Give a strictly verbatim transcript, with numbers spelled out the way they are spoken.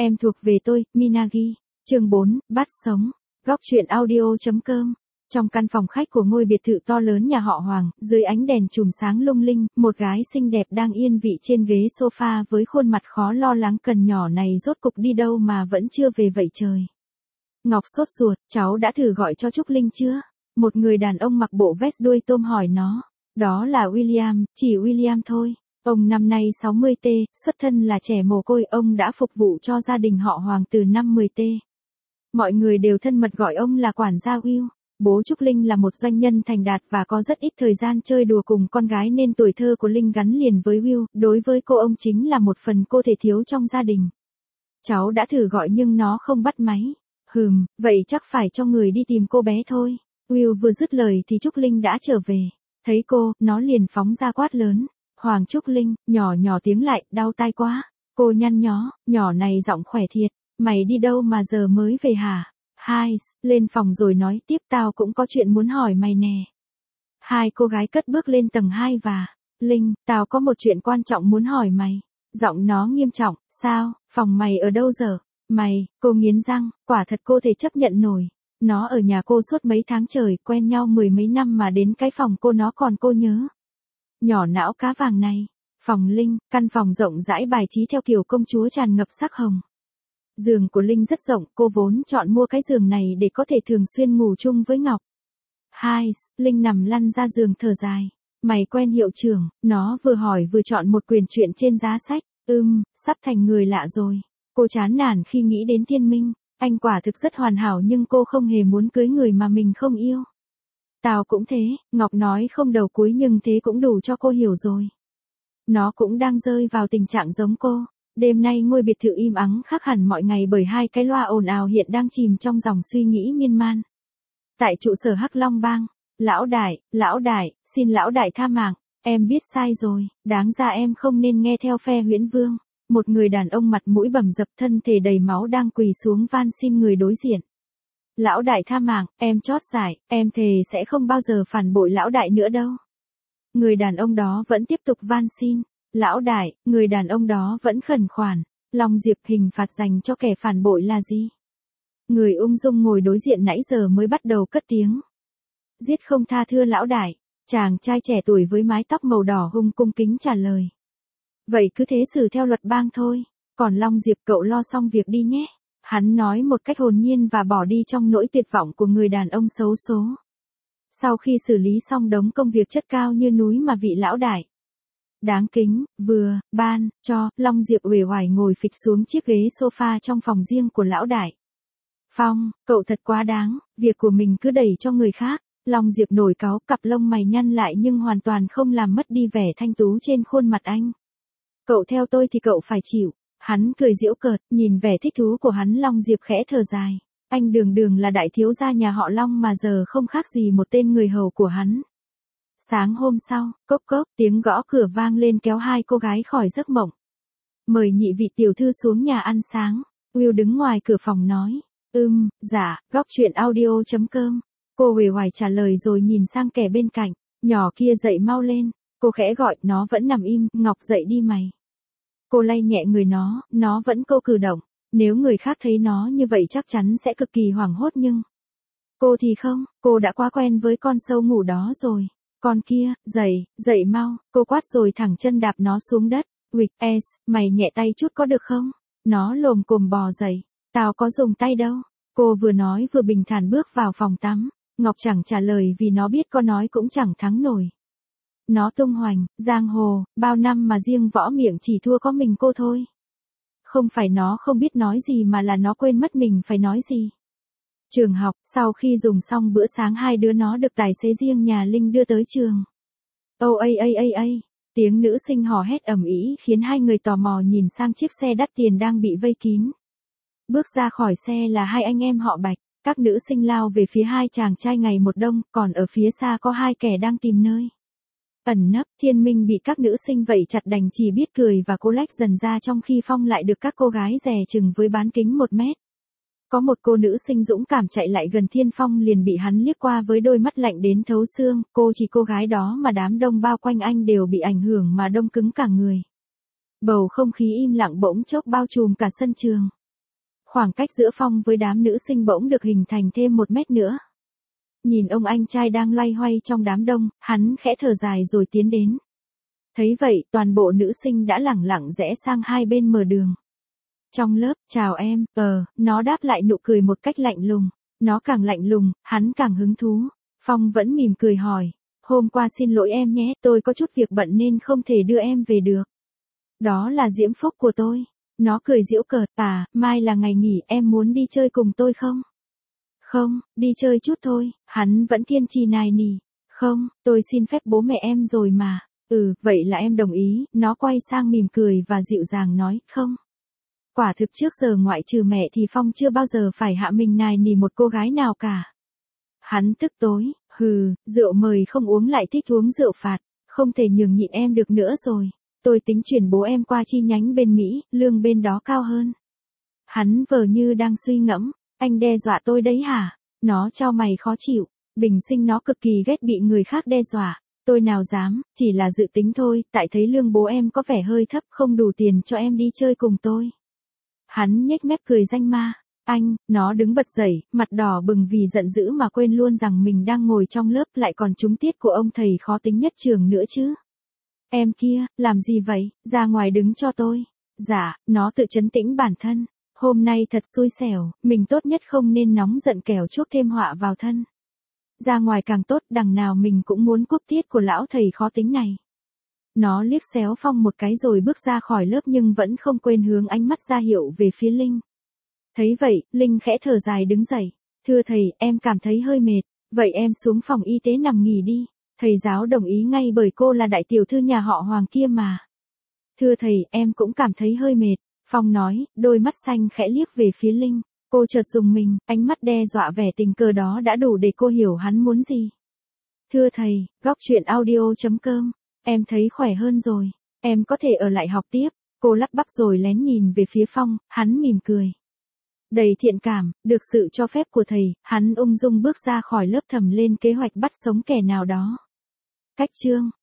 em thuộc về tôi, Minagi. Chương bốn, bắt sống. Góc truyện audio.com. Trong căn phòng khách của ngôi biệt thự to lớn nhà họ Hoàng, dưới ánh đèn chùm sáng lung linh, một gái xinh đẹp đang yên vị trên ghế sofa với khuôn mặt khó lo lắng. Cần nhỏ này rốt cục đi đâu mà vẫn chưa về vậy trời. Ngọc sốt ruột, cháu đã thử gọi cho Trúc Linh chưa? Một người đàn ông mặc bộ vest đuôi tôm hỏi nó. Đó là William, chỉ William thôi. Ông năm nay sáu mươi tuổi, xuất thân là trẻ mồ côi, ông đã phục vụ cho gia đình họ Hoàng từ năm mười tuổi. Mọi người đều thân mật gọi ông là quản gia Will. Bố Trúc Linh là một doanh nhân thành đạt và có rất ít thời gian chơi đùa cùng con gái nên tuổi thơ của Linh gắn liền với Will. Đối với cô, ông chính là một phần cô thể thiếu trong gia đình. Cháu đã thử gọi nhưng nó không bắt máy. Hừm, vậy chắc phải cho người đi tìm cô bé thôi. Will vừa dứt lời thì Trúc Linh đã trở về. Thấy cô, nó liền phóng ra quát lớn. Hoàng Trúc Linh, nhỏ nhỏ tiếng lại, đau tai quá. Cô nhăn nhó, nhỏ này giọng khỏe thiệt. Mày đi đâu mà giờ mới về hả? Hai, lên phòng rồi nói tiếp, tao cũng có chuyện muốn hỏi mày nè. Hai cô gái cất bước lên tầng hai và, Linh, tao có một chuyện quan trọng muốn hỏi mày. Giọng nó nghiêm trọng, sao, phòng mày ở đâu giờ? Mày, cô nghiến răng, quả thật cô thể chấp nhận nổi. Nó ở nhà cô suốt mấy tháng trời, quen nhau mười mấy năm mà đến cái phòng cô nó còn cô nhớ. Nhỏ não cá vàng này. Phòng Linh, căn phòng rộng rãi bài trí theo kiểu công chúa tràn ngập sắc hồng. Giường của Linh rất rộng, cô vốn chọn mua cái giường này để có thể thường xuyên ngủ chung với Ngọc. Hai, Linh nằm lăn ra giường thở dài. Mày quen hiệu trưởng, nó vừa hỏi vừa chọn một quyển truyện trên giá sách. Ừm, sắp thành người lạ rồi. Cô chán nản khi nghĩ đến Thiên Minh. Anh quả thực rất hoàn hảo nhưng cô không hề muốn cưới người mà mình không yêu. Tao cũng thế, Ngọc nói không đầu cuối nhưng thế cũng đủ cho cô hiểu rồi. Nó cũng đang rơi vào tình trạng giống cô. Đêm nay ngôi biệt thự im ắng khác hẳn mọi ngày bởi hai cái loa ồn ào hiện đang chìm trong dòng suy nghĩ miên man. Tại trụ sở Hắc Long Bang, lão đại, lão đại, xin lão đại tha mạng, em biết sai rồi, đáng ra em không nên nghe theo phe Huyễn Vương. Một người đàn ông mặt mũi bầm dập thân thể đầy máu đang quỳ xuống van xin người đối diện. Lão đại tha mạng, em chót giải, em thề sẽ không bao giờ phản bội lão đại nữa đâu. Người đàn ông đó vẫn tiếp tục van xin. Lão đại, người đàn ông đó vẫn khẩn khoản. Long Diệp, hình phạt dành cho kẻ phản bội là gì? Người ung dung ngồi đối diện nãy giờ mới bắt đầu cất tiếng. Giết không tha thưa lão đại. Chàng trai trẻ tuổi với mái tóc màu đỏ hung cung kính trả lời. Vậy cứ thế xử theo luật bang thôi. Còn Long Diệp, cậu lo xong việc đi nhé. Hắn nói một cách hồn nhiên và bỏ đi trong nỗi tuyệt vọng của người đàn ông xấu số. Sau khi xử lý xong đống công việc chất cao như núi mà vị lão đại đáng kính, vừa, ban, cho, Long Diệp uể oải ngồi phịch xuống chiếc ghế sofa trong phòng riêng của lão đại. Phong, cậu thật quá đáng, việc của mình cứ đẩy cho người khác. Long Diệp nổi cáu, cặp lông mày nhăn lại nhưng hoàn toàn không làm mất đi vẻ thanh tú trên khuôn mặt anh. Cậu theo tôi thì cậu phải chịu. Hắn cười giễu cợt, nhìn vẻ thích thú của hắn Long Diệp khẽ thở dài. Anh đường đường là đại thiếu gia nhà họ Long mà giờ không khác gì một tên người hầu của hắn. Sáng hôm sau, cốc cốc, tiếng gõ cửa vang lên kéo hai cô gái khỏi giấc mộng. Mời nhị vị tiểu thư xuống nhà ăn sáng. Will đứng ngoài cửa phòng nói. Ừm, dạ, góc truyện audio.com. Cô uể oải trả lời rồi nhìn sang kẻ bên cạnh. Nhỏ kia dậy mau lên. Cô khẽ gọi, nó vẫn nằm im. Ngọc dậy đi mày. Cô lay nhẹ người nó, nó vẫn câu cử động. Nếu người khác thấy nó như vậy chắc chắn sẽ cực kỳ hoảng hốt nhưng cô thì không, cô đã quá quen với con sâu ngủ đó rồi. Con kia, dậy, dậy mau, cô quát rồi thẳng chân đạp nó xuống đất. Wick S, mày nhẹ tay chút có được không? Nó lồm cồm bò dậy. Tao có dùng tay đâu. Cô vừa nói vừa bình thản bước vào phòng tắm. Ngọc chẳng trả lời vì nó biết có nói cũng chẳng thắng nổi. Nó tung hoành, giang hồ, bao năm mà riêng võ miệng chỉ thua có mình cô thôi. Không phải nó không biết nói gì mà là nó quên mất mình phải nói gì. Trường học, sau khi dùng xong bữa sáng hai đứa nó được tài xế riêng nhà Linh đưa tới trường. Ô ây ây ây ây, tiếng nữ sinh hò hét ầm ĩ khiến hai người tò mò nhìn sang chiếc xe đắt tiền đang bị vây kín. Bước ra khỏi xe là hai anh em họ Bạch, các nữ sinh lao về phía hai chàng trai ngày một đông, còn ở phía xa có hai kẻ đang tìm nơi ẩn nấp. Thiên Minh bị các nữ sinh vây chặt đành chỉ biết cười và cô lách dần ra trong khi Phong lại được các cô gái dè chừng với bán kính một mét. Có một cô nữ sinh dũng cảm chạy lại gần Thiên Phong liền bị hắn liếc qua với đôi mắt lạnh đến thấu xương, cô chỉ cô gái đó mà đám đông bao quanh anh đều bị ảnh hưởng mà đông cứng cả người. Bầu không khí im lặng bỗng chốc bao trùm cả sân trường. Khoảng cách giữa Phong với đám nữ sinh bỗng được hình thành thêm một mét nữa. Nhìn ông anh trai đang loay hoay trong đám đông, hắn khẽ thở dài rồi tiến đến. Thấy vậy, toàn bộ nữ sinh đã lẳng lặng rẽ sang hai bên mở đường. Trong lớp, chào em, ờ, nó đáp lại nụ cười một cách lạnh lùng. Nó càng lạnh lùng, hắn càng hứng thú. Phong vẫn mỉm cười hỏi, hôm qua xin lỗi em nhé, tôi có chút việc bận nên không thể đưa em về được. Đó là diễm phúc của tôi. Nó cười giễu cợt, à, mai là ngày nghỉ, em muốn đi chơi cùng tôi không? Không, đi chơi chút thôi, hắn vẫn kiên trì nài nỉ. Không, tôi xin phép bố mẹ em rồi mà. Ừ, vậy là em đồng ý, nó quay sang mỉm cười và dịu dàng nói, không. Quả thực trước giờ ngoại trừ mẹ thì Phong chưa bao giờ phải hạ mình nài nỉ một cô gái nào cả. Hắn tức tối, hừ, rượu mời không uống lại thích uống rượu phạt, không thể nhường nhịn em được nữa rồi. Tôi tính chuyển bố em qua chi nhánh bên Mỹ, lương bên đó cao hơn. Hắn vờ như đang suy ngẫm, anh đe dọa tôi đấy hả? Nó chau mày khó chịu, bình sinh nó cực kỳ ghét bị người khác đe dọa. Tôi nào dám, chỉ là dự tính thôi, tại thấy lương bố em có vẻ hơi thấp không đủ tiền cho em đi chơi cùng tôi. Hắn nhếch mép cười danh ma. Anh, nó đứng bật dậy, mặt đỏ bừng vì giận dữ mà quên luôn rằng mình đang ngồi trong lớp lại còn trúng tiết của ông thầy khó tính nhất trường nữa chứ. Em kia, làm gì vậy, ra ngoài đứng cho tôi. Dạ, nó tự trấn tĩnh bản thân. Hôm nay thật xui xẻo, mình tốt nhất không nên nóng giận kẻo chuốc thêm họa vào thân. Ra ngoài càng tốt, đằng nào mình cũng muốn cúp tiết của lão thầy khó tính này. Nó liếc xéo Phong một cái rồi bước ra khỏi lớp nhưng vẫn không quên hướng ánh mắt ra hiệu về phía Linh. Thấy vậy, Linh khẽ thở dài đứng dậy. Thưa thầy, em cảm thấy hơi mệt. Vậy em xuống phòng y tế nằm nghỉ đi. Thầy giáo đồng ý ngay bởi cô là đại tiểu thư nhà họ Hoàng kia mà. Thưa thầy, em cũng cảm thấy hơi mệt. Phong nói, đôi mắt xanh khẽ liếc về phía Linh. Cô chợt rùng mình, ánh mắt đe dọa vẻ tình cờ đó đã đủ để cô hiểu hắn muốn gì. Thưa thầy, góc truyện audio chấm com. Em thấy khỏe hơn rồi. Em có thể ở lại học tiếp. Cô lắp bắp rồi lén nhìn về phía Phong, hắn mỉm cười. Đầy thiện cảm, được sự cho phép của thầy, hắn ung dung bước ra khỏi lớp thầm lên kế hoạch bắt sống kẻ nào đó. Cách chương